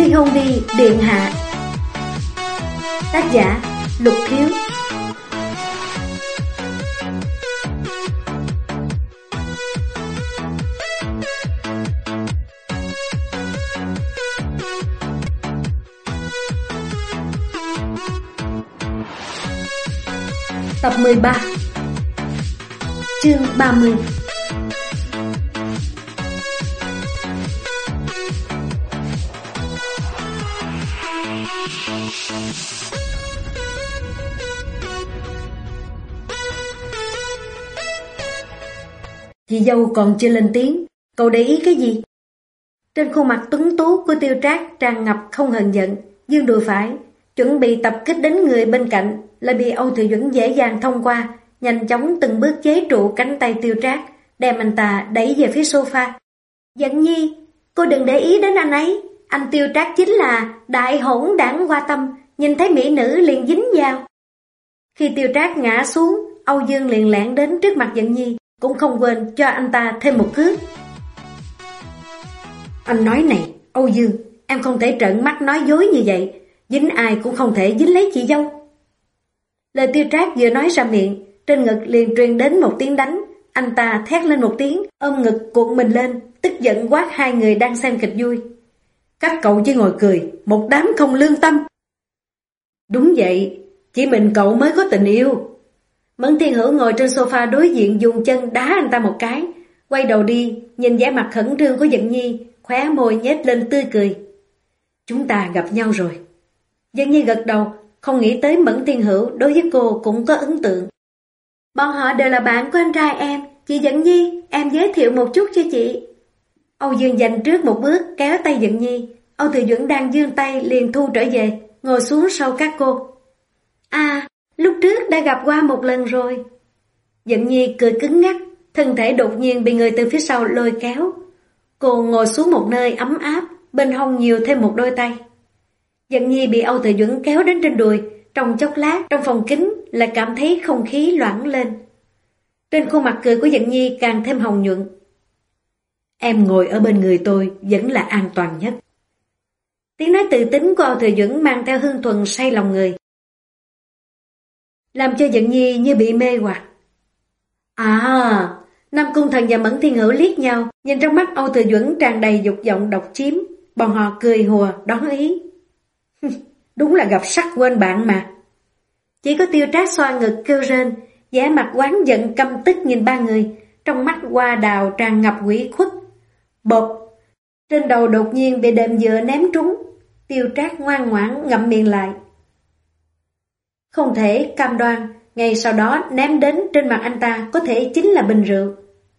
Ly hôn đi điện hạ. Tác giả Lục Thiếu. Tập 13. Chương 30. Chị dâu còn chưa lên tiếng, cậu để ý cái gì? Trên khuôn mặt tuấn tú của Tiêu Trác tràn ngập không hờn giận, giương đùi phải, chuẩn bị tập kích đến người bên cạnh, lại bị Âu Thừa Duẩn dễ dàng thông qua, nhanh chóng từng bước chế trụ cánh tay Tiêu Trác, đem anh ta đẩy về phía sofa. Dận Nhi, cô đừng để ý đến anh ấy, anh Tiêu Trác chính là đại hỗn đảng hoa tâm, nhìn thấy mỹ nữ liền dính vào. Khi Tiêu Trác ngã xuống, Âu Dương liền lẻn đến trước mặt Dận Nhi, cũng không quên cho anh ta thêm một cước. Anh nói này, Âu Dương, em không thể trợn mắt nói dối như vậy, dính ai cũng không thể dính lấy chị dâu. Lời Tiêu Trác vừa nói ra miệng, trên ngực liền truyền đến một tiếng đánh, anh ta thét lên một tiếng, ôm ngực cuộn mình lên, tức giận quát hai người đang xem kịch vui. Các cậu chỉ ngồi cười, một đám không lương tâm. Đúng vậy, chỉ mình cậu mới có tình yêu. Mẫn Thiên Hữu ngồi trên sofa đối diện dùng chân đá anh ta một cái, quay đầu đi, nhìn vẻ mặt khẩn trương của Dận Nhi, khóe môi nhếch lên tươi cười. Chúng ta gặp nhau rồi. Dận Nhi gật đầu, không nghĩ tới Mẫn Thiên Hữu đối với cô cũng có ấn tượng. Bọn họ đều là bạn của anh trai em, chị Dận Nhi, em giới thiệu một chút cho chị. Âu Dương dành trước một bước kéo tay Dận Nhi, Âu Thừa Duẩn đang giương tay liền thu trở về, ngồi xuống sau các cô. À, lúc trước đã gặp qua một lần rồi. Dận Nhi cười cứng ngắc, thân thể đột nhiên bị người từ phía sau lôi kéo. Cô ngồi xuống một nơi ấm áp, bên hông nhiều thêm một đôi tay. Dận Nhi bị Âu Thừa Duẩn kéo đến trên đùi, trong chốc lát trong phòng kính lại cảm thấy không khí loãng lên. Trên khuôn mặt cười của Dận Nhi càng thêm hồng nhuận. Em ngồi ở bên người tôi vẫn là an toàn nhất. Tiếng nói tự tính của Âu Thừa Duẩn mang theo hương thuần say lòng người, làm cho Dận Nhi như bị mê hoặc. À, Nam Cung Thần và Mẫn Thiên Hữu liếc nhau, nhìn trong mắt Âu Thừa Duẩn tràn đầy dục vọng độc chiếm, bọn họ cười hùa đón ý. Đúng là gặp sắc quên bạn mà. Chỉ có Tiêu Trác xoa ngực kêu rên, vẻ mặt oán giận căm tức nhìn ba người, trong mắt hoa đào tràn ngập ủy khuất. Bột, trên đầu đột nhiên bị đệm dựa ném trúng, Tiêu Trác ngoan ngoãn ngậm miệng lại. Không thể cam đoan, ngay sau đó ném đến trên mặt anh ta có thể chính là bình rượu.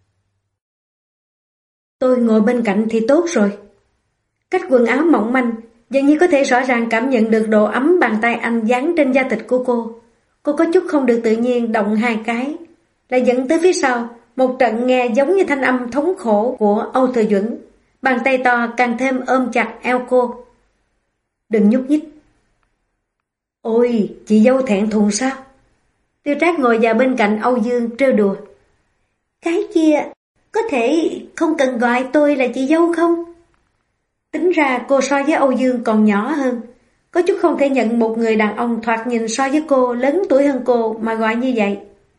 Tôi ngồi bên cạnh thì tốt rồi. Cách quần áo mỏng manh, dường như có thể rõ ràng cảm nhận được độ ấm bàn tay anh dán trên da thịt của cô. Cô có chút không được tự nhiên động hai cái, lại dẫn tới phía sau, một trận nghe giống như thanh âm thống khổ của Âu Thừa Duẩn. Bàn tay to càng thêm ôm chặt eo cô. Đừng nhúc nhích. Ôi, chị dâu thẹn thùng sao? Tiêu Trác ngồi vào bên cạnh Âu Dương trêu đùa. Cái kia, có thể không cần gọi tôi là chị dâu không? Tính ra cô so với Âu Dương còn nhỏ hơn, có chút không thể nhận một người đàn ông thoạt nhìn so với cô lớn tuổi hơn cô mà gọi như vậy.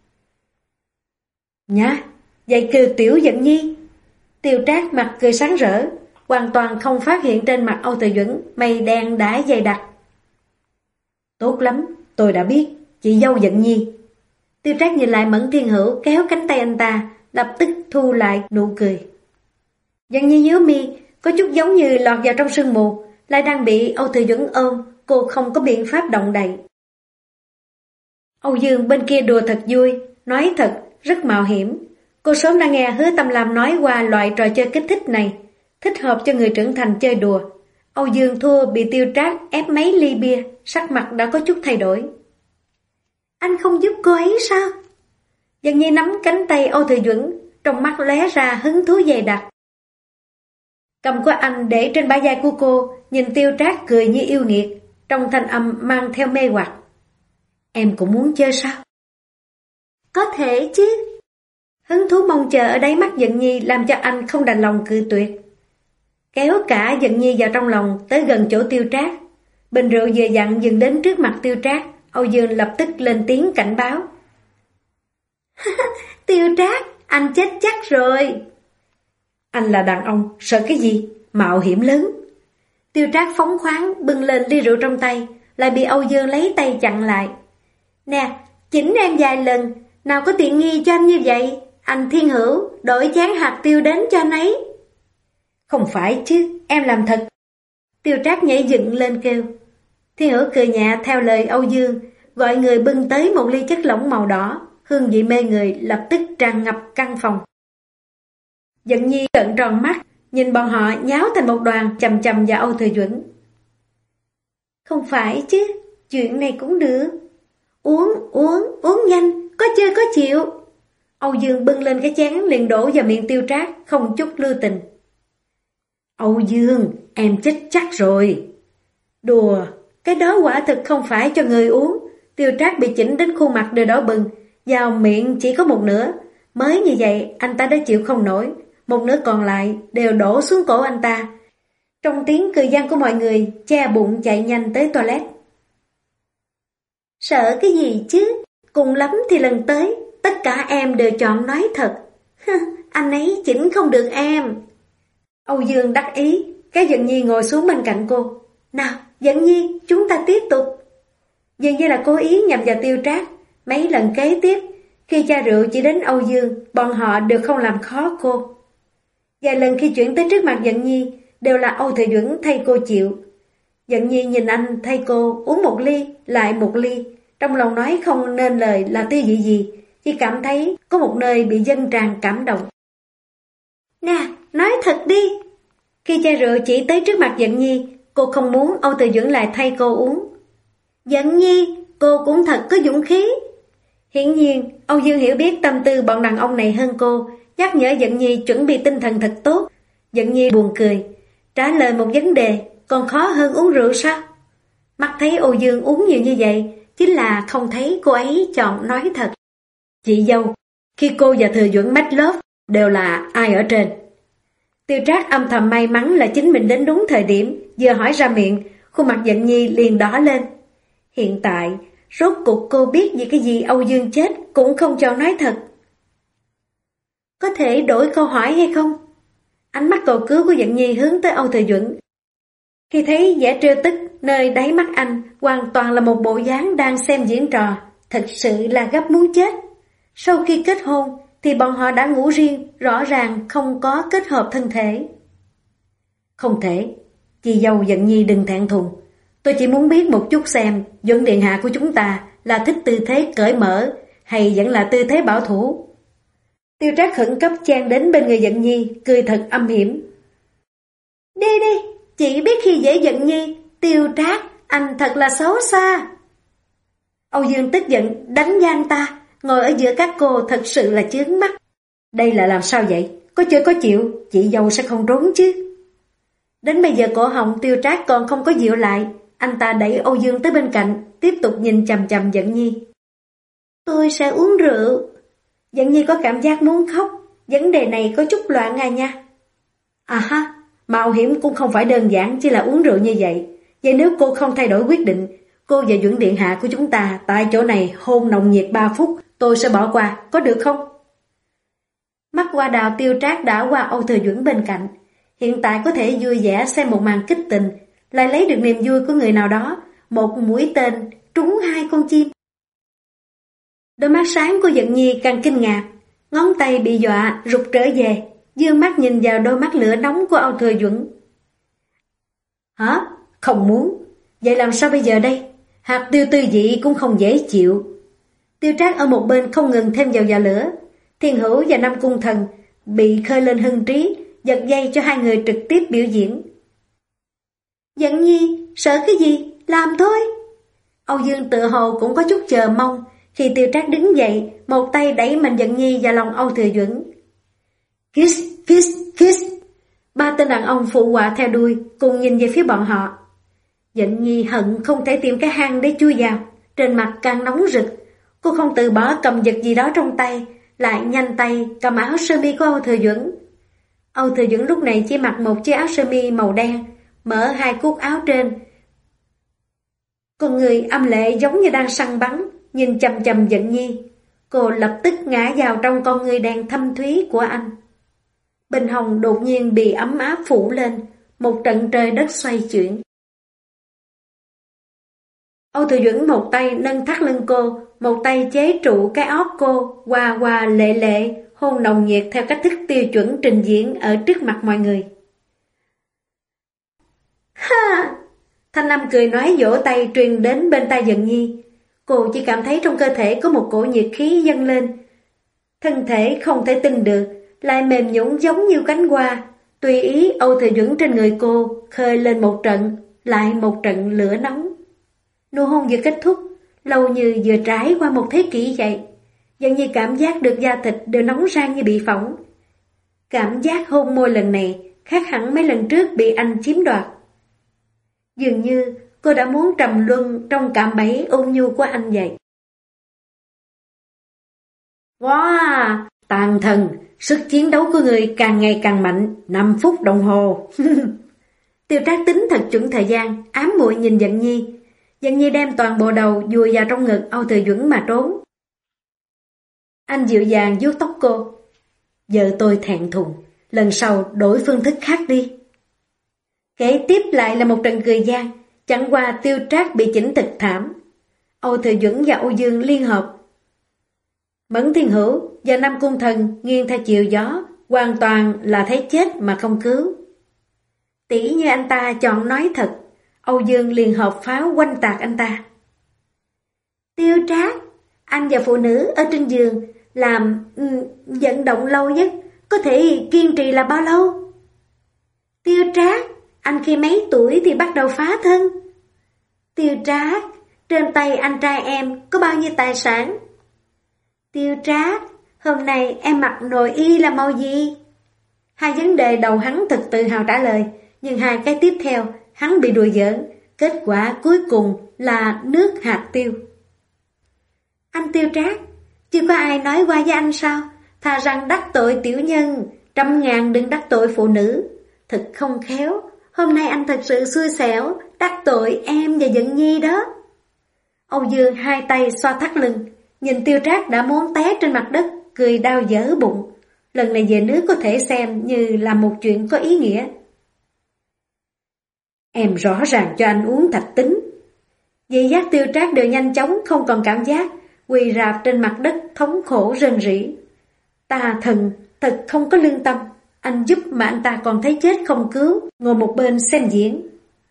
Nhá, vậy kêu Tiểu Dận Nhi. Tiêu Trác mặt cười sáng rỡ, hoàn toàn không phát hiện trên mặt Âu Thừa Duẩn mây đen đã dày đặc. Tốt lắm, tôi đã biết, chị dâu Dận Nhi. Tiêu Trác nhìn lại Mẫn Thiên Hữu kéo cánh tay anh ta, lập tức thu lại nụ cười. Dận Nhi nhớ mi, có chút giống như lọt vào trong sương mù, lại đang bị Âu Thừa Duẩn ôm, cô không có biện pháp động đậy. Âu Dương bên kia đùa thật vui, nói thật, rất mạo hiểm. Cô sớm đã nghe Hứa Tâm Lam nói qua loại trò chơi kích thích này, thích hợp cho người trưởng thành chơi đùa. Âu Dương thua bị Tiêu Trác ép mấy ly bia, sắc mặt đã có chút thay đổi. Anh không giúp cô ấy sao? Dận Nhi nắm cánh tay Âu Thừa Duẩn, trong mắt lóe ra hứng thú dày đặc. Cầm của anh để trên bả vai của cô, nhìn Tiêu Trác cười như yêu nghiệt, trong thanh âm mang theo mê hoặc. Em cũng muốn chơi sao? Có thể chứ. Hứng thú mong chờ ở đáy mắt Dận Nhi làm cho anh không đành lòng cự tuyệt. kéo cả Dận Nhi vào trong lòng tới gần chỗ Tiêu Trác. Bình rượu vừa dặn dừng đến trước mặt Tiêu Trác, Âu Dương lập tức lên tiếng cảnh báo. Tiêu Trác, anh chết chắc rồi. Anh là đàn ông, sợ cái gì? Mạo hiểm lớn. Tiêu Trác phóng khoáng bưng lên ly rượu trong tay, lại bị Âu Dương lấy tay chặn lại. Nè, chỉnh em vài lần, nào có tiện nghi cho anh như vậy. Anh Thiên Hữu, đổi chén hạt tiêu đến cho anh ấy. Không phải chứ, em làm thật. Tiêu Trác nhảy dựng lên kêu. Thiên Hữu cười nhẹ theo lời Âu Dương, gọi người bưng tới một ly chất lỏng màu đỏ, hương vị mê người lập tức tràn ngập căn phòng. Dận Nhi trợn tròn mắt, nhìn bọn họ nháo thành một đoàn chầm chầm vào Âu Thừa Duẩn. Không phải chứ, chuyện này cũng được. Uống nhanh, có chơi có chịu. Âu Dương bưng lên cái chén liền đổ vào miệng Tiêu Trác, không chút lưu tình. Âu Dương, em chết chắc rồi. Đùa, cái đó quả thực không phải cho người uống. Tiêu Trác bị chỉnh đến khuôn mặt đều đỏ bừng, vào miệng chỉ có một nửa. Mới như vậy anh ta đã chịu không nổi, một nửa còn lại đều đổ xuống cổ anh ta. Trong tiếng cười gian của mọi người, che bụng chạy nhanh tới toilet. Sợ cái gì chứ, cùng lắm thì lần tới, tất cả em đều chọn nói thật. Anh ấy chỉnh không được em. Âu Dương đắc ý, cái Dận Nhi ngồi xuống bên cạnh cô. Nào, Dận Nhi, chúng ta tiếp tục. Dường như là cố ý nhằm vào Tiêu Trác. Mấy lần kế tiếp, khi cha rượu chỉ đến Âu Dương, bọn họ đều không làm khó cô. Vài lần khi chuyển tới trước mặt Dận Nhi, đều là Âu Thừa Duẩn thay cô chịu. Dận Nhi nhìn anh thay cô uống một ly, lại một ly. Trong lòng nói không nên lời là tiêu vị gì, chỉ cảm thấy có một nơi bị dâng tràn cảm động. Nè, nói thật đi. Khi cha rượu chỉ tới trước mặt Dận Nhi, cô không muốn Âu Thừa Duẩn lại thay cô uống. Dận Nhi, cô cũng thật có dũng khí. Hiển nhiên, Âu Dương hiểu biết tâm tư bọn đàn ông này hơn cô, nhắc nhở Dận Nhi chuẩn bị tinh thần thật tốt. Dận Nhi buồn cười, trả lời một vấn đề còn khó hơn uống rượu sao? Mắt thấy Âu Dương uống nhiều như vậy, chính là không thấy cô ấy chọn nói thật. Chị dâu, khi cô và Thừa Duẩn make love đều là ai ở trên? Tiêu Trác âm thầm may mắn là chính mình đến đúng thời điểm, vừa hỏi ra miệng, khuôn mặt Dận Nhi liền đỏ lên. Hiện tại, rốt cuộc cô biết vì cái gì Âu Dương chết cũng không cho nói thật. Có thể đổi câu hỏi hay không? Ánh mắt cầu cứu của Dận Nhi hướng tới Âu Thừa Duẩn. Khi thấy vẻ trêu tức nơi đáy mắt anh hoàn toàn là một bộ dáng đang xem diễn trò, thật sự là gấp muốn chết. Sau khi kết hôn thì bọn họ đã ngủ riêng, rõ ràng không có kết hợp thân thể. Không thể, chị dâu Dận Nhi đừng thẹn thùng. Tôi chỉ muốn biết một chút xem Duẩn điện hạ của chúng ta là thích tư thế cởi mở hay vẫn là tư thế bảo thủ. Tiêu Trác khẩn cấp chen đến bên người Dận Nhi, cười thật âm hiểm. Đi, chị biết khi dễ Dận Nhi, Tiêu Trác, anh thật là xấu xa. Âu Dương tức giận đánh giá anh ta, ngồi ở giữa các cô thật sự là chướng mắt. Đây là làm sao vậy? Có chơi có chịu, chị dâu sẽ không trốn chứ. Đến bây giờ cổ họng Tiêu Trác còn không có dịu lại, anh ta đẩy Âu Dương tới bên cạnh, tiếp tục nhìn chằm chằm Dận Nhi. Tôi sẽ uống rượu. Dận Nhi có cảm giác muốn khóc, vấn đề này có chút loạn nha. À ha, mạo hiểm cũng không phải đơn giản chỉ là uống rượu như vậy. Vậy nếu cô không thay đổi quyết định, cô và Duẩn điện hạ của chúng ta tại chỗ này hôn nồng nhiệt 3 phút, tôi sẽ bỏ qua, có được không? Mắt qua đào Tiêu Trác đã qua Âu Thừa Duẩn bên cạnh. Hiện tại có thể vui vẻ xem một màn kích tình, lại lấy được niềm vui của người nào đó, một mũi tên trúng 2 con chim. Đôi mắt sáng của Dận Nhi càng kinh ngạc, ngón tay bị dọa rụt trở về, dương mắt nhìn vào đôi mắt lửa nóng của Âu Thừa Duẩn. Hả? Không muốn? Vậy làm sao bây giờ đây? Hạt tiêu tư dị cũng không dễ chịu. Tiêu Trác ở một bên không ngừng thêm dầu vào lửa. Thiên Hữu và Nam Cung Thần bị khơi lên hưng trí, giật dây cho hai người trực tiếp biểu diễn. Dận Nhi, sợ cái gì? Làm thôi. Âu Dương tự hồ cũng có chút chờ mong. Khi Tiêu Trác đứng dậy, một tay đẩy mạnh Dận Nhi vào lòng Âu Thừa Duẩn. Kiss, kiss, kiss. 3 tên đàn ông phụ họa theo đuôi, cùng nhìn về phía bọn họ. Dận Nhi hận không thể tìm cái hang để chui vào, trên mặt càng nóng rực. Cô không từ bỏ cầm vật gì đó trong tay, lại nhanh tay cầm áo sơ mi của Âu Thừa Duẩn. Âu Thừa Dũng lúc này chỉ mặc một chiếc áo sơ mi màu đen, mở hai cúc áo trên. Con người âm lệ giống như đang săn bắn, nhìn chằm chằm Dận Nhi. Cô lập tức ngã vào trong con người đen thâm thúy của anh. Bên hông đột nhiên bị ấm áp phủ lên, một trận trời đất xoay chuyển. Âu Thừa Dũng một tay nâng thắt lưng cô, một tay chế trụ cái ót cô, hoa hoa lệ lệ, hôn nồng nhiệt theo cách thức tiêu chuẩn trình diễn ở trước mặt mọi người. Ha! Thanh Lâm cười nói vỗ tay truyền đến bên tai Dận Nhi. Cô chỉ cảm thấy trong cơ thể có một cỗ nhiệt khí dâng lên. Thân thể không thể tin được, lại mềm nhũn giống như cánh hoa. Tùy ý Âu Thừa Dũng trên người cô khơi lên một trận, lại một trận lửa nóng. Nụ hôn vừa kết thúc, lâu như vừa trải qua một thế kỷ vậy. Dần như cảm giác được da thịt đều nóng rang như bị phỏng. Cảm giác hôn môi lần này khác hẳn mấy lần trước bị anh chiếm đoạt. Dường như cô đã muốn trầm luân trong cạm bẫy ôn nhu của anh vậy. Wow! Tàn thần, sức chiến đấu của người càng ngày càng mạnh, 5 phút đồng hồ. Tiêu Trác tính thật chuẩn thời gian, ám muội nhìn Dận Nhi. Dận Nhi đem toàn bộ đầu vùi vào trong ngực Âu Thừa Dũng mà trốn. Anh dịu dàng vuốt tóc cô. Giờ tôi thẹn thùng, lần sau đổi phương thức khác đi. Kế tiếp lại là một trận cười gian, chẳng qua Tiêu Trác bị chỉnh thực thảm. Âu Thừa Dũng và Âu Dương liên hợp. Mẫn Thiên Hữu và Nam Cung Thần nghiêng theo chiều gió, hoàn toàn là thấy chết mà không cứu. Tỉ như anh ta chọn nói thật, Âu Dương liền hợp pháo quanh tạc anh ta. Tiêu Trác, anh và phụ nữ ở trên giường làm vận động lâu nhất, có thể kiên trì là bao lâu? Tiêu Trác, anh khi mấy tuổi thì bắt đầu phá thân? Tiêu Trác, trên tay anh trai em có bao nhiêu tài sản? Tiêu Trác, hôm nay em mặc nội y là màu gì? Hai vấn đề đầu hắn thật tự hào trả lời, nhưng hai cái tiếp theo hắn bị đùa giỡn, kết quả cuối cùng là nước hạt tiêu. Anh Tiêu Trác, chưa có ai nói qua với anh sao? Thà rằng đắc tội tiểu nhân, 100.000 đừng đắc tội phụ nữ. Thật không khéo, hôm nay anh thật sự xui xẻo, đắc tội em và Dận Nhi đó. Âu Dương hai tay xoa thắt lưng, nhìn Tiêu Trác đã muốn té trên mặt đất, cười đau dở bụng. Lần này về nước có thể xem như là một chuyện có ý nghĩa. Em rõ ràng cho anh uống thạch tính. Dị giác Tiêu Trác đều nhanh chóng không còn cảm giác, quỳ rạp trên mặt đất thống khổ rên rỉ. Tà thần thật không có lương tâm, anh giúp mà anh ta còn thấy chết không cứu, ngồi một bên xem diễn.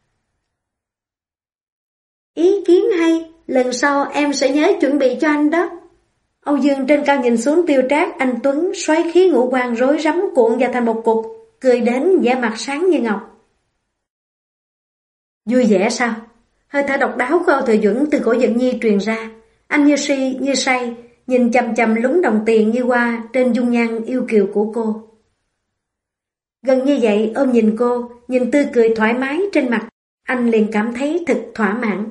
Ý kiến hay, lần sau em sẽ nhớ chuẩn bị cho anh đó. Âu Dương trên cao nhìn xuống Tiêu Trác anh tuấn, xoáy khí ngũ quan rối rắm cuộn vào thành một cục, cười đến vẻ mặt sáng như ngọc. Vui vẻ sao? Hơi thở độc đáo của Âu Thừa Dũng từ cổ Dận Nhi truyền ra. Anh như si như say, nhìn chằm chằm lúng đồng tiền như hoa trên dung nhan yêu kiều của cô. Gần như vậy ôm nhìn cô, nhìn tươi cười thoải mái trên mặt, anh liền cảm thấy thật thỏa mãn.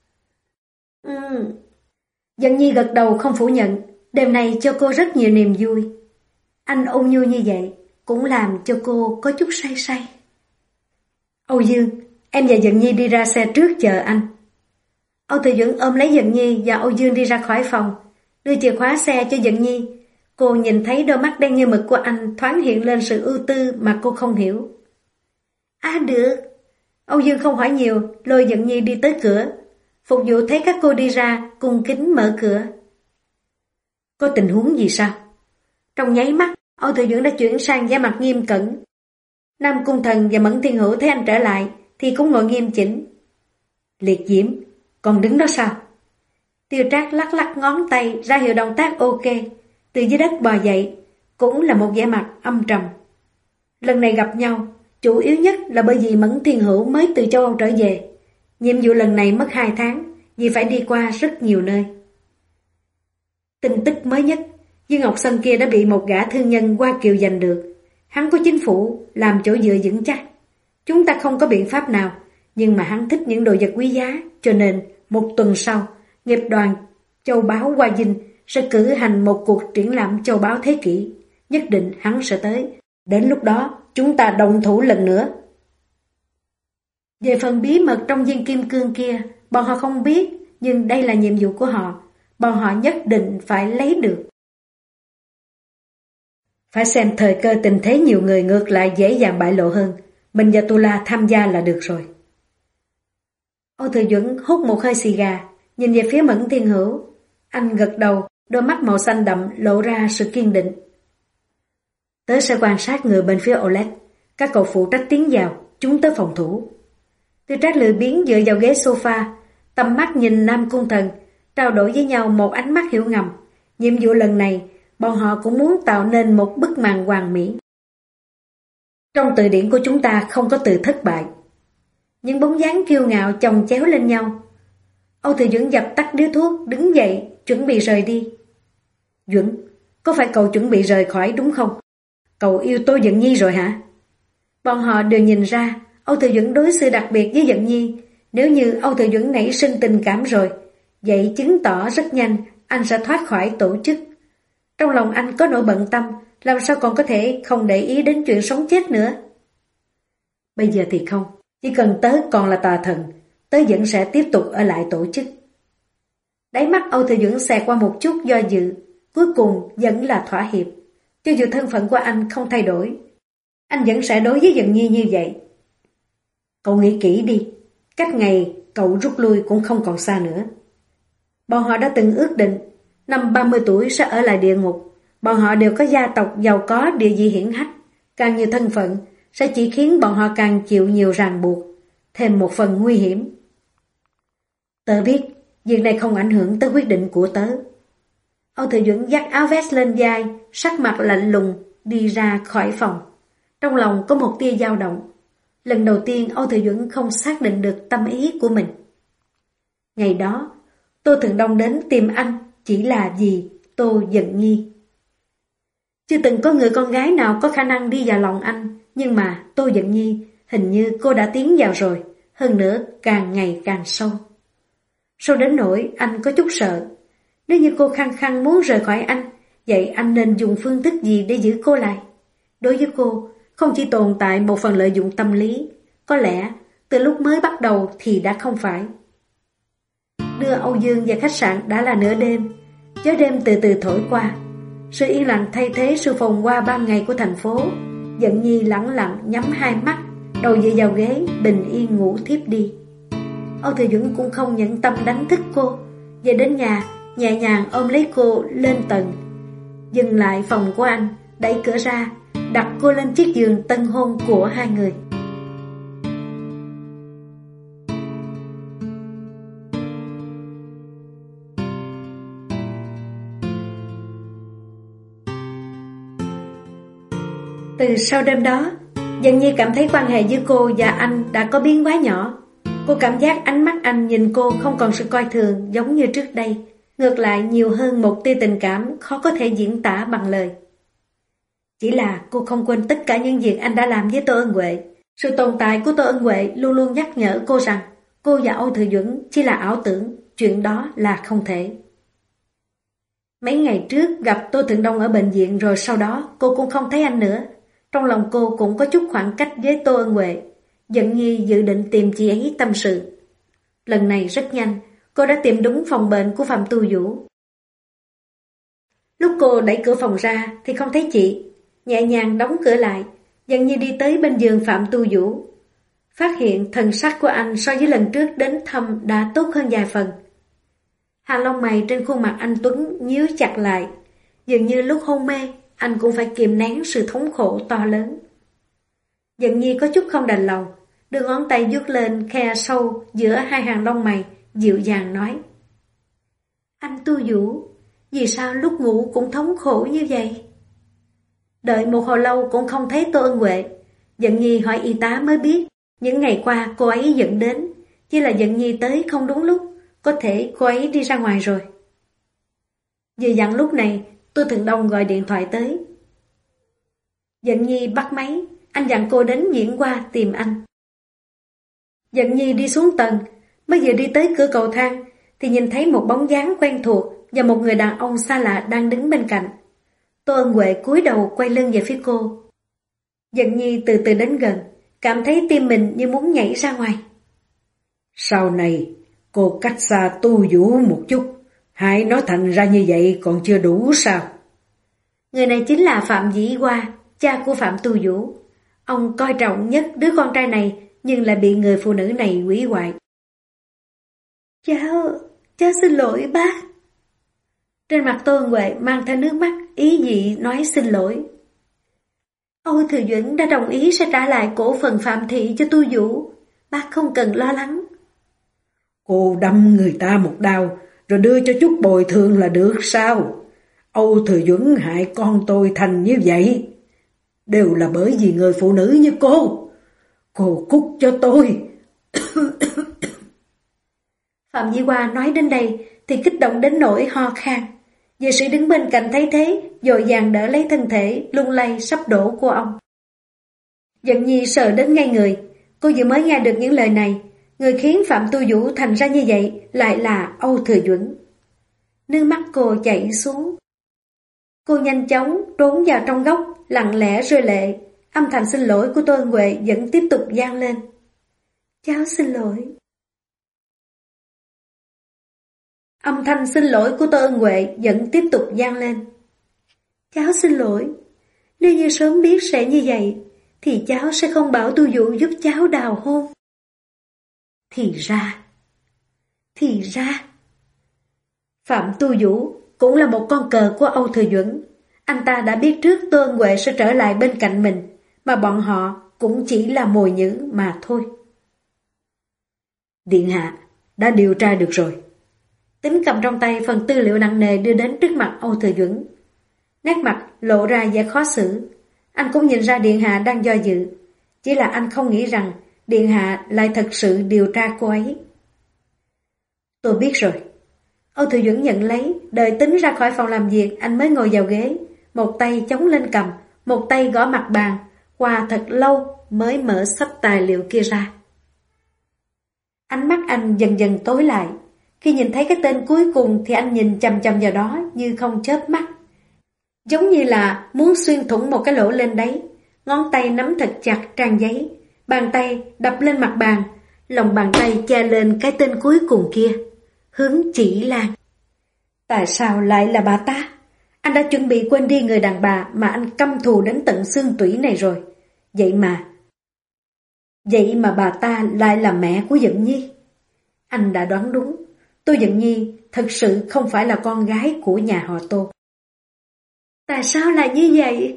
Dận Nhi gật đầu không phủ nhận, đêm nay cho cô rất nhiều niềm vui. Anh ôn nhu như vậy cũng làm cho cô có chút say say. Âu Dương, em và Dận Nhi đi ra xe trước chờ anh. Âu Thừa Dũng ôm lấy Dận Nhi và Âu Dương đi ra khỏi phòng, đưa chìa khóa xe cho Dận Nhi. Cô nhìn thấy đôi mắt đen như mực của anh thoáng hiện lên sự ưu tư mà cô không hiểu. Được. Âu Dương không hỏi nhiều, lôi Dận Nhi đi tới cửa. Phục vụ thấy các cô đi ra, cung kính mở cửa. Có tình huống gì sao? Trong nháy mắt, Âu Thừa Dũng đã chuyển sang vẻ mặt nghiêm cẩn. Nam Cung Thần và Mẫn Thiên Hữu thấy anh trở lại thì cũng ngồi nghiêm chỉnh. Liệt Diễm, còn đứng đó sao? Tiêu Trác lắc lắc ngón tay ra hiệu động tác ok, từ dưới đất bò dậy, cũng là một vẻ mặt âm trầm. Lần này gặp nhau, chủ yếu nhất là bởi vì Mẫn Thiên Hữu mới từ châu Âu trở về. Nhiệm vụ lần này mất 2 tháng, vì phải đi qua rất nhiều nơi. Tin tức mới nhất, Dương Ngọc Sân kia đã bị một gã thương nhân Hoa Kiều giành được. Hắn có chính phủ làm chỗ dựa vững chắc. Chúng ta không có biện pháp nào, nhưng mà hắn thích những đồ vật quý giá, cho nên 1 tuần sau, nghiệp đoàn châu báu Hoa Dinh sẽ cử hành một cuộc triển lãm châu báu thế kỷ. Nhất định hắn sẽ tới. Đến lúc đó, chúng ta động thủ lần nữa. Về phần bí mật trong viên kim cương kia, bọn họ không biết, nhưng đây là nhiệm vụ của họ. Bọn họ nhất định phải lấy được. Phải xem thời cơ tình thế nhiều người ngược lại dễ dàng bại lộ hơn. Mình và Tula tham gia là được rồi. Âu Thừa Duẩn hút một hơi xì gà, nhìn về phía Mẫn Thiên Hữu. Anh gật đầu, đôi mắt màu xanh đậm lộ ra sự kiên định. Tớ sẽ quan sát người bên phía Oleg. Các cậu phụ trách tiến vào, chúng tớ phòng thủ. Tư Trác lười biếng dựa vào ghế sofa, tầm mắt nhìn Nam Cung Thần, trao đổi với nhau một ánh mắt hiểu ngầm. Nhiệm vụ lần này, bọn họ cũng muốn tạo nên một bức màn hoàn mỹ. Trong từ điển của chúng ta không có từ thất bại. Những bóng dáng kiêu ngạo chồng chéo lên nhau. Âu Thừa Duẩn dập tắt điếu thuốc, đứng dậy, chuẩn bị rời đi. Duẩn, có phải cậu chuẩn bị rời khỏi đúng không? Cậu yêu Tô Dận Nhi rồi hả? Bọn họ đều nhìn ra, Âu Thừa Duẩn đối xử đặc biệt với Dận Nhi. Nếu như Âu Thừa Duẩn nảy sinh tình cảm rồi, vậy chứng tỏ rất nhanh anh sẽ thoát khỏi tổ chức. Trong lòng anh có nỗi bận tâm, làm sao còn có thể không để ý đến chuyện sống chết nữa. Bây giờ thì không, chỉ cần tớ còn là tà thần, tớ vẫn sẽ tiếp tục ở lại tổ chức. Đáy mắt Âu Thừa Duẩn xẹt qua một chút do dự, cuối cùng vẫn là thỏa hiệp. Cho dù thân phận của anh không thay đổi, anh vẫn sẽ đối với Dận Nhi như vậy. Cậu nghĩ kỹ đi, cách ngày cậu rút lui cũng không còn xa nữa. Bọn họ đã từng ước định, năm 30 tuổi sẽ ở lại địa ngục. Bọn họ đều có gia tộc giàu có, địa vị hiển hách. Càng nhiều thân phận sẽ chỉ khiến bọn họ càng chịu nhiều ràng buộc, thêm một phần nguy hiểm. Tớ biết, việc này không ảnh hưởng tới quyết định của tớ. Âu Thừa Duẩn dắt áo vest lên vai, sắc mặt lạnh lùng, đi ra khỏi phòng. Trong lòng có một tia dao động. Lần đầu tiên Âu Thừa Duẩn không xác định được tâm ý của mình. Ngày đó, Tô Thượng Đông đến tìm anh chỉ là vì Tô Dận Nhi. Chưa từng có người con gái nào có khả năng đi vào lòng anh, nhưng mà Tô Dận Nhi hình như cô đã tiến vào rồi, hơn nữa càng ngày càng sâu. Sâu đến nỗi anh có chút sợ. Nếu như cô khăng khăng muốn rời khỏi anh, vậy anh nên dùng phương thức gì để giữ cô lại? Đối với cô, không chỉ tồn tại một phần lợi dụng tâm lý, có lẽ từ lúc mới bắt đầu thì đã không phải. Đưa Âu Dương về khách sạn đã là nửa đêm, gió đêm từ từ thổi qua. Sự yên lặng thay thế sự phồn hoa ban ngày của thành phố. Dận Nhi lẳng lặng nhắm hai mắt, đầu dựa vào ghế, bình yên ngủ thiếp đi. Âu Thừa Duẩn cũng không nhẫn tâm đánh thức cô. Về đến nhà, nhẹ nhàng ôm lấy cô lên tầng, dừng lại phòng của anh, đẩy cửa ra, đặt cô lên chiếc giường tân hôn của hai người. Từ sau đêm đó, Dận Nhi cảm thấy quan hệ giữa cô và anh đã có biến hóa nhỏ. Cô cảm giác ánh mắt anh nhìn cô không còn sự coi thường giống như trước đây, ngược lại nhiều hơn một tia tình cảm khó có thể diễn tả bằng lời. Chỉ là cô không quên tất cả những việc anh đã làm với Tô Ân Huệ. Sự tồn tại của Tô Ân Huệ luôn luôn nhắc nhở cô rằng cô và Âu Thừa Duẩn chỉ là ảo tưởng, chuyện đó là không thể. Mấy ngày trước gặp Tô Thượng Đông ở bệnh viện, rồi sau đó cô cũng không thấy anh nữa. Trong lòng cô cũng có chút khoảng cách với Tô Ân Huệ. Dận Nhi dự định tìm chị ấy tâm sự. Lần này rất nhanh, cô đã tìm đúng phòng bệnh của Phạm Tu Vũ. Lúc cô đẩy cửa phòng ra thì không thấy chị, nhẹ nhàng đóng cửa lại. Dận Nhi đi tới bên giường Phạm Tu Vũ, phát hiện thần sắc của anh so với lần trước đến thăm đã tốt hơn vài phần. Hàng lông mày trên khuôn mặt anh Tuấn nhíu chặt lại, dường như lúc hôn mê anh cũng phải kìm nén sự thống khổ to lớn. Dận Nhi có chút không đành lòng, đưa ngón tay vuốt lên khe sâu giữa hai hàng lông mày, dịu dàng nói: Anh Tu Vũ, vì sao lúc ngủ cũng thống khổ như vậy? Đợi một hồi lâu cũng không thấy Tô Ân Huệ. Dận Nhi hỏi y tá mới biết, những ngày qua cô ấy dẫn đến, chỉ là Dận Nhi tới không đúng lúc, có thể cô ấy đi ra ngoài rồi. Vừa dặn lúc này, Tô Thượng Đông gọi điện thoại tới. Dận Nhi bắt máy, anh dặn cô đến Diễn Hoa tìm anh. Dận Nhi đi xuống tầng, mới vừa đi tới cửa cầu thang thì nhìn thấy một bóng dáng quen thuộc và một người đàn ông xa lạ đang đứng bên cạnh. Tô Ân Huệ cúi đầu quay lưng về phía cô. Dận Nhi từ từ đến gần, cảm thấy tim mình như muốn nhảy ra ngoài. Sau này, cô cách xa Tu Vũ một chút, hãy nói thành ra như vậy còn chưa đủ sao? Người này chính là Phạm Dĩ Hoa, cha của Phạm Tu Vũ. Ông coi trọng nhất đứa con trai này, nhưng lại bị người phụ nữ này hủy hoại. Cháu xin lỗi bác. Trên mặt Tô Ân Huệ mang theo nước mắt, ý dị nói xin lỗi. Âu Thừa Duẩn đã đồng ý sẽ trả lại cổ phần Phạm Thị cho Tu Vũ, bác không cần lo lắng. Cô đâm người ta một đao, rồi đưa cho chút bồi thường là được sao? Âu Thừa Duẩn hại con tôi thành như vậy, đều là bởi vì người phụ nữ như cô. Cô cút cho tôi. Phạm Dĩ Hoa nói đến đây thì kích động đến nỗi ho khan. Vệ sĩ đứng bên cạnh thấy thế, vội vàng đỡ lấy thân thể lung lay sắp đổ của ông. Dận Nhi sợ đến ngay người, cô vừa mới nghe được những lời này, người khiến Phạm Tu Vũ thành ra như vậy lại là Âu Thừa Duẩn. Nước mắt cô chảy xuống. Cô nhanh chóng trốn vào trong góc, lặng lẽ rơi lệ. Âm thanh xin lỗi của Tô Ân Huệ vẫn tiếp tục vang lên. Cháu xin lỗi. Âm thanh xin lỗi của Tô Ân Huệ vẫn tiếp tục vang lên. Cháu xin lỗi. Nếu như sớm biết sẽ như vậy, thì cháu sẽ không bảo Tu Vũ giúp cháu đào hôn. Thì ra, Phạm Tu Vũ cũng là một con cờ của Âu Thừa Duẩn. Anh ta đã biết trước Tô Ân Huệ sẽ trở lại bên cạnh mình, mà bọn họ cũng chỉ là mồi nhử mà thôi. Điện hạ, đã điều tra được rồi. Tính cầm trong tay phần tư liệu nặng nề đưa đến trước mặt Âu Thừa Duẩn. Nét mặt lộ ra vẻ khó xử. Anh cũng nhìn ra Điện hạ đang do dự. Chỉ là anh không nghĩ rằng Điện hạ lại thật sự điều tra cô ấy. Tôi biết rồi. Âu Thừa Duẩn nhận lấy, đợi Tính ra khỏi phòng làm việc, anh mới ngồi vào ghế, một tay chống lên cầm, một tay gõ mặt bàn, qua thật lâu mới mở sắp tài liệu kia ra. Ánh mắt anh dần dần tối lại. Khi nhìn thấy cái tên cuối cùng thì anh nhìn chằm chằm vào đó như không chớp mắt. Giống như là muốn xuyên thủng một cái lỗ lên đấy. Ngón tay nắm thật chặt trang giấy, bàn tay đập lên mặt bàn, lòng bàn tay che lên cái tên cuối cùng kia. Hướng Chỉ Lan. Tại sao lại là bà ta? Anh đã chuẩn bị quên đi người đàn bà mà anh căm thù đến tận xương tủy này rồi. Vậy mà bà ta lại là mẹ của Dận Nhi. Anh đã đoán đúng. Tô Dận Nhi thật sự không phải là con gái của nhà họ Tô. Tại sao lại như vậy?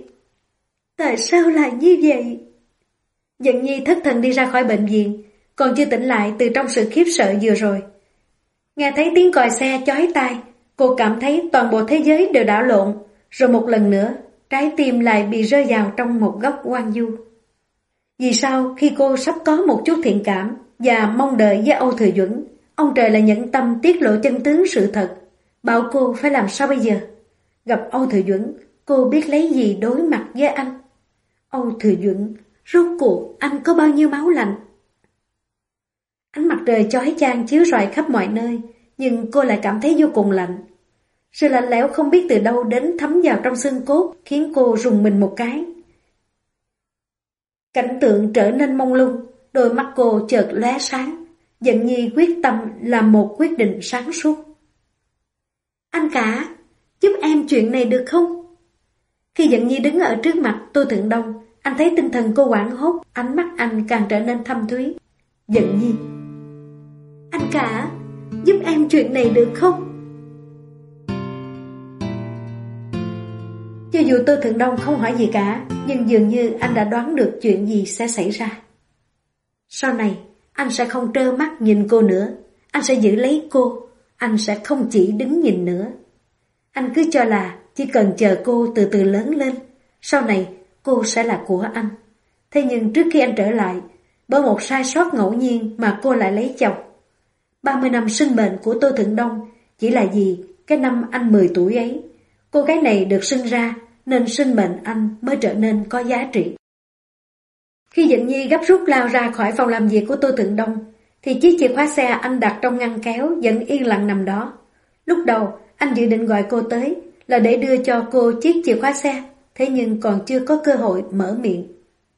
Dận Nhi thất thần đi ra khỏi bệnh viện, còn chưa tỉnh lại từ trong sự khiếp sợ vừa rồi. Nghe thấy tiếng còi xe chói tai, cô cảm thấy toàn bộ thế giới đều đảo lộn, rồi một lần nữa, trái tim lại bị rơi vào trong một góc hoang vu. Vì sao khi cô sắp có một chút thiện cảm và mong đợi với Âu Thừa Duẩn, ông trời lại nhẫn tâm tiết lộ chân tướng sự thật, bảo cô phải làm sao bây giờ? Gặp Âu Thừa Duẩn, cô biết lấy gì đối mặt với anh? Âu Thừa Duẩn, rốt cuộc anh có bao nhiêu máu lạnh? Ánh mặt trời chói chang chiếu rọi khắp mọi nơi, nhưng cô lại cảm thấy vô cùng lạnh. Sự lạnh lẽo không biết từ đâu đến thấm vào trong xương cốt, khiến cô rùng mình một cái. Cảnh tượng trở nên mông lung, đôi mắt cô chợt lóe sáng. Dận Nhi quyết tâm làm một quyết định sáng suốt. Anh cả, giúp em chuyện này được không? Khi Dận Nhi đứng ở trước mặt Tô Thượng Đông, anh thấy tinh thần cô hoảng hốt, ánh mắt anh càng trở nên thâm thúy. Dận Nhi, anh cả, giúp em chuyện này được không? Cho dù Tô Thượng Đông không hỏi gì cả, nhưng dường như anh đã đoán được chuyện gì sẽ xảy ra. Sau này, anh sẽ không trơ mắt nhìn cô nữa. Anh sẽ giữ lấy cô. Anh sẽ không chỉ đứng nhìn nữa. Anh cứ cho là chỉ cần chờ cô từ từ lớn lên, sau này cô sẽ là của anh. Thế nhưng trước khi anh trở lại, bởi một sai sót ngẫu nhiên mà cô lại lấy chồng. 30 năm sinh mệnh của Tô Thượng Đông chỉ là vì cái năm anh 10 tuổi ấy. Cô gái này được sinh ra nên sinh mệnh anh mới trở nên có giá trị. Khi Dận Nhi gấp rút lao ra khỏi phòng làm việc của Tô Thượng Đông, thì chiếc chìa khóa xe anh đặt trong ngăn kéo vẫn yên lặng nằm đó. Lúc đầu, anh dự định gọi cô tới là để đưa cho cô chiếc chìa khóa xe, thế nhưng còn chưa có cơ hội mở miệng.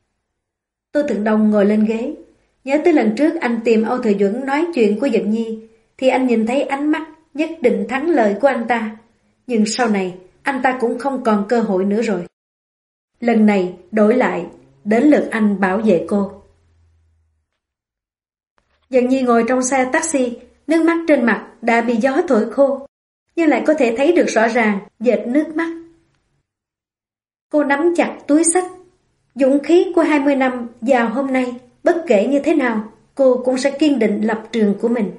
Tô Thượng Đông ngồi lên ghế. Nhớ tới lần trước anh tìm Âu Thừa Duẩn nói chuyện của Dận Nhi, thì anh nhìn thấy ánh mắt nhất định thắng lợi của anh ta. Nhưng sau này, anh ta cũng không còn cơ hội nữa rồi. Lần này đổi lại, đến lượt anh bảo vệ cô. Dận Nhi ngồi trong xe taxi, nước mắt trên mặt đã bị gió thổi khô, nhưng lại có thể thấy được rõ ràng vệt nước mắt. Cô nắm chặt túi xách. Dũng khí của 20 năm vào hôm nay, bất kể như thế nào, cô cũng sẽ kiên định lập trường của mình.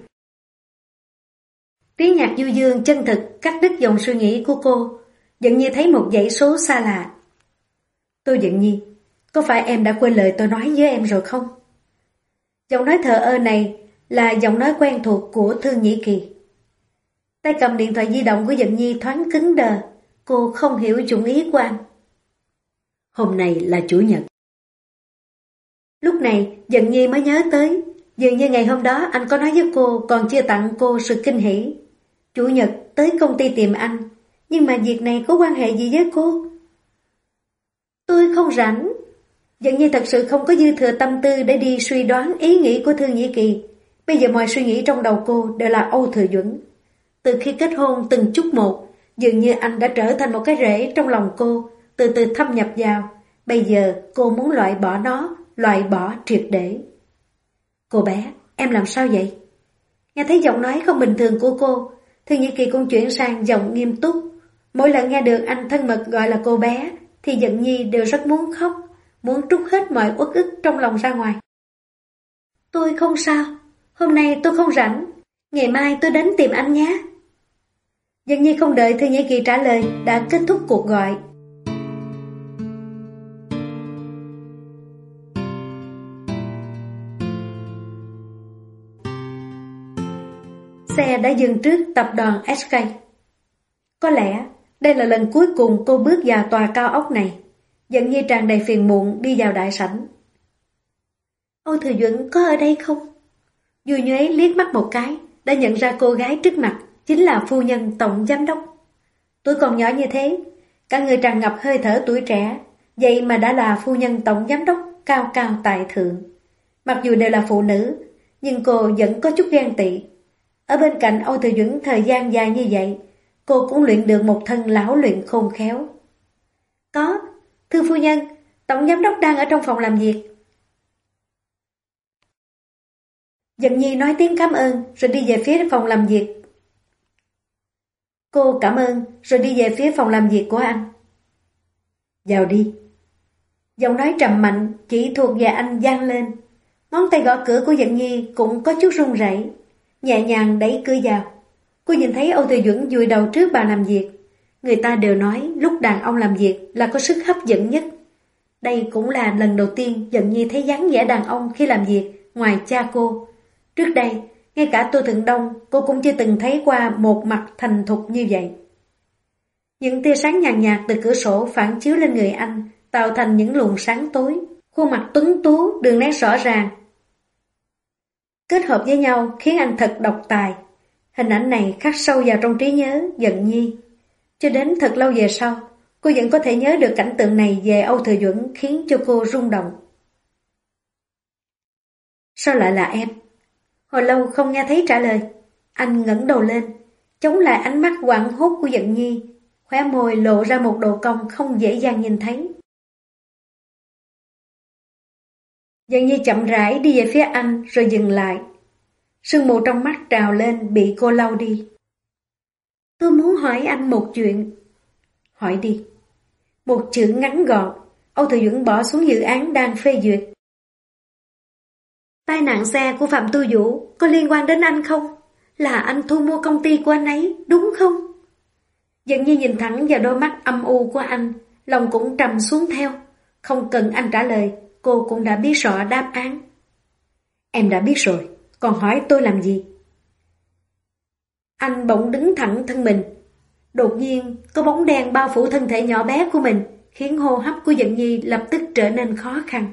Tiếng nhạc du dương chân thực cắt đứt dòng suy nghĩ của cô. Dận Nhi thấy một dãy số xa lạ. Tô Dận Nhi, có phải em đã quên lời tôi nói với em rồi không? Giọng nói thờ ơ này là giọng nói quen thuộc của Thương Nhĩ Kỳ. Tay cầm điện thoại di động của Dận Nhi thoáng cứng đờ. Cô không hiểu dụng ý của anh. Hôm nay là Chủ nhật. Lúc này Dận Nhi mới nhớ tới, dường như ngày hôm đó anh có nói với cô còn chưa tặng cô sự kinh hỉ. Chủ nhật tới công ty tìm anh, nhưng mà việc này có quan hệ gì với cô? Tôi không rảnh. Dận Nhi thật sự không có dư thừa tâm tư để đi suy đoán ý nghĩ của Thương Nhĩ Kỳ. Bây giờ mọi suy nghĩ trong đầu cô đều là Âu Thừa Duẩn. Từ khi kết hôn từng chút một, dường như anh đã trở thành một cái rễ trong lòng cô, từ từ thâm nhập vào. Bây giờ cô muốn loại bỏ nó, loại bỏ triệt để. Cô bé, em làm sao vậy? Nghe thấy giọng nói không bình thường của cô, Thương Nhĩ Kỳ cũng chuyển sang giọng nghiêm túc. Mỗi lần nghe được anh thân mật gọi là cô bé, thì Dận Nhi đều rất muốn khóc, muốn trút hết mọi uất ức trong lòng ra ngoài. Tôi không sao, hôm nay tôi không rảnh, ngày mai tôi đến tìm anh nhé. Dận Nhi không đợi Thương Nhĩ Kỳ trả lời đã kết thúc cuộc gọi. Xe đã dừng trước tập đoàn SK. Có lẽ đây là lần cuối cùng cô bước vào tòa cao ốc này. Dận Nhi tràn đầy phiền muộn đi vào đại sảnh. Âu Thừa Duẩn có ở đây không? Dùi nhuế liếc mắt một cái, đã nhận ra cô gái trước mặt chính là phu nhân tổng giám đốc. Tuổi còn nhỏ như thế, cả người tràn ngập hơi thở tuổi trẻ, vậy mà đã là phu nhân tổng giám đốc cao cao tại thượng. Mặc dù đều là phụ nữ, nhưng cô vẫn có chút ghen tị. Ở bên cạnh Âu Thừa Duẩn thời gian dài như vậy, cô cũng luyện được một thân lão luyện khôn khéo. Có, thưa phu nhân, tổng giám đốc đang ở trong phòng làm việc. Dận Nhi nói tiếng cảm ơn rồi đi về phía phòng làm việc. Cô cảm ơn rồi đi về phía phòng làm việc của anh. Vào đi. Giọng nói trầm mạnh chỉ thuộc về anh vang lên. Ngón tay gõ cửa của Dận Nhi cũng có chút run rẩy, nhẹ nhàng đẩy cửa vào. Cô nhìn thấy Âu Thừa Duẩn vùi đầu trước bàn làm việc. Người ta đều nói lúc đàn ông làm việc là có sức hấp dẫn nhất. Đây cũng là lần đầu tiên Dận Nhi thấy dáng vẻ đàn ông khi làm việc ngoài cha cô. Trước đây, ngay cả Tô Thượng Đông cô cũng chưa từng thấy qua một mặt thành thục như vậy. Những tia sáng nhàn nhạt từ cửa sổ phản chiếu lên người anh, tạo thành những luồng sáng tối. Khuôn mặt tuấn tú, đường nét rõ ràng, kết hợp với nhau khiến anh thật độc tài. Hình ảnh này khắc sâu vào trong trí nhớ Dận Nhi. Cho đến thật lâu về sau, cô vẫn có thể nhớ được cảnh tượng này về Âu Thừa Duẩn khiến cho cô rung động. Sao lại là em? Hồi lâu không nghe thấy trả lời. Anh ngẩng đầu lên, chống lại ánh mắt hoảng hốt của Dận Nhi, khóe môi lộ ra một độ cong không dễ dàng nhìn thấy. Dận Nhi chậm rãi đi về phía anh rồi dừng lại. Sương mù trong mắt trào lên bị cô lau đi. Tôi muốn hỏi anh một chuyện. Hỏi đi. Một chữ ngắn gọn. Âu Thừa Duẩn bỏ xuống dự án đang phê duyệt. Tai nạn xe của Phạm Tu Vũ có liên quan đến anh không? Là anh thu mua công ty của anh ấy, đúng không? Dận Nhi nhìn thẳng vào đôi mắt âm u của anh, lòng cũng trầm xuống theo. Không cần anh trả lời, cô cũng đã biết rõ đáp án. Em đã biết rồi, còn hỏi tôi làm gì? Anh bỗng đứng thẳng thân mình. Đột nhiên, có bóng đen bao phủ thân thể nhỏ bé của mình, khiến hô hấp của Dận Nhi lập tức trở nên khó khăn.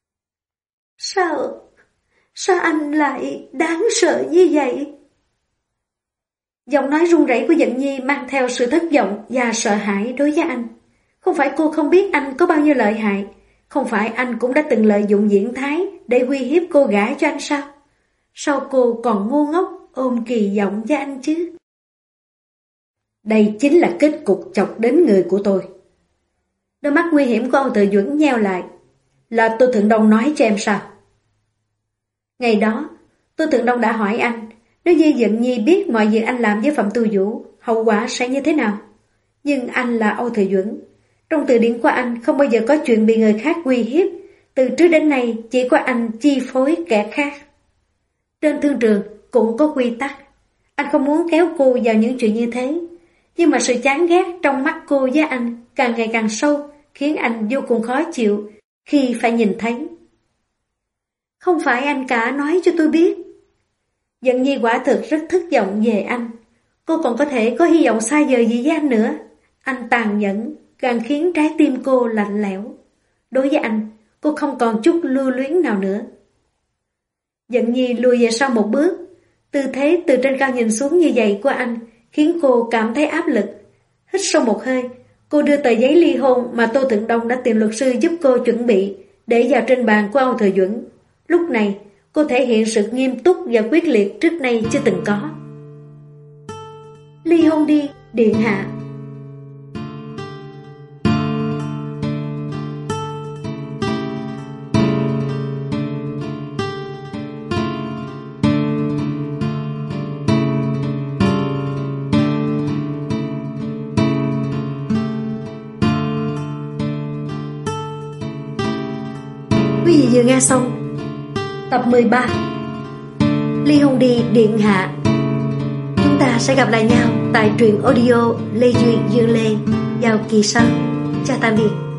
Sao anh lại đáng sợ như vậy? Giọng nói run rẩy của Dận Nhi mang theo sự thất vọng và sợ hãi đối với anh. Không phải cô không biết anh có bao nhiêu lợi hại, Không phải anh cũng đã từng lợi dụng diễn thái để uy hiếp cô gả cho anh sao? Sao cô còn ngu ngốc ôm kỳ vọng với anh chứ? Đây chính là kết cục chọc đến người của tôi. Đôi mắt nguy hiểm của Âu Tự Duẩn nheo lại. Là Tô Thượng Đông nói cho em sao? Ngày đó, Tô Thượng Đông đã hỏi anh, nếu như Dận Nhi biết mọi việc anh làm với Phạm Tu Vũ, hậu quả sẽ như thế nào? Nhưng anh là Âu Tự Duẩn. Trong từ điển của anh không bao giờ có chuyện bị người khác uy hiếp. Từ trước đến nay chỉ có anh chi phối kẻ khác. Trên thương trường cũng có quy tắc. Anh không muốn kéo cô vào những chuyện như thế. Nhưng mà sự chán ghét trong mắt cô với anh càng ngày càng sâu, khiến anh vô cùng khó chịu khi phải nhìn thấy. Không phải anh cả nói cho tôi biết. Dận Nhi quả thực rất thất vọng về anh. Cô còn có thể có hy vọng xa vời gì với anh nữa. Anh tàn nhẫn, càng khiến trái tim cô lạnh lẽo. Đối với anh, cô không còn chút lưu luyến nào nữa. Dận Nhi lùi về sau một bước. Tư thế từ trên cao nhìn xuống như vậy của anh khiến cô cảm thấy áp lực. Hít sâu một hơi, cô đưa tờ giấy ly hôn mà Tô Thượng Đông đã tìm luật sư giúp cô chuẩn bị để vào trên bàn của Âu Thừa Duẩn. Lúc này, cô thể hiện sự nghiêm túc và quyết liệt trước nay chưa từng có. Ly hôn đi, điện hạ. Quý vị vừa nghe xong tập 13 Ly hôn đi, điện hạ. Chúng ta sẽ gặp lại nhau tại truyện audio Lê Duy Dương Lê vào kỳ sau. Chào tạm biệt.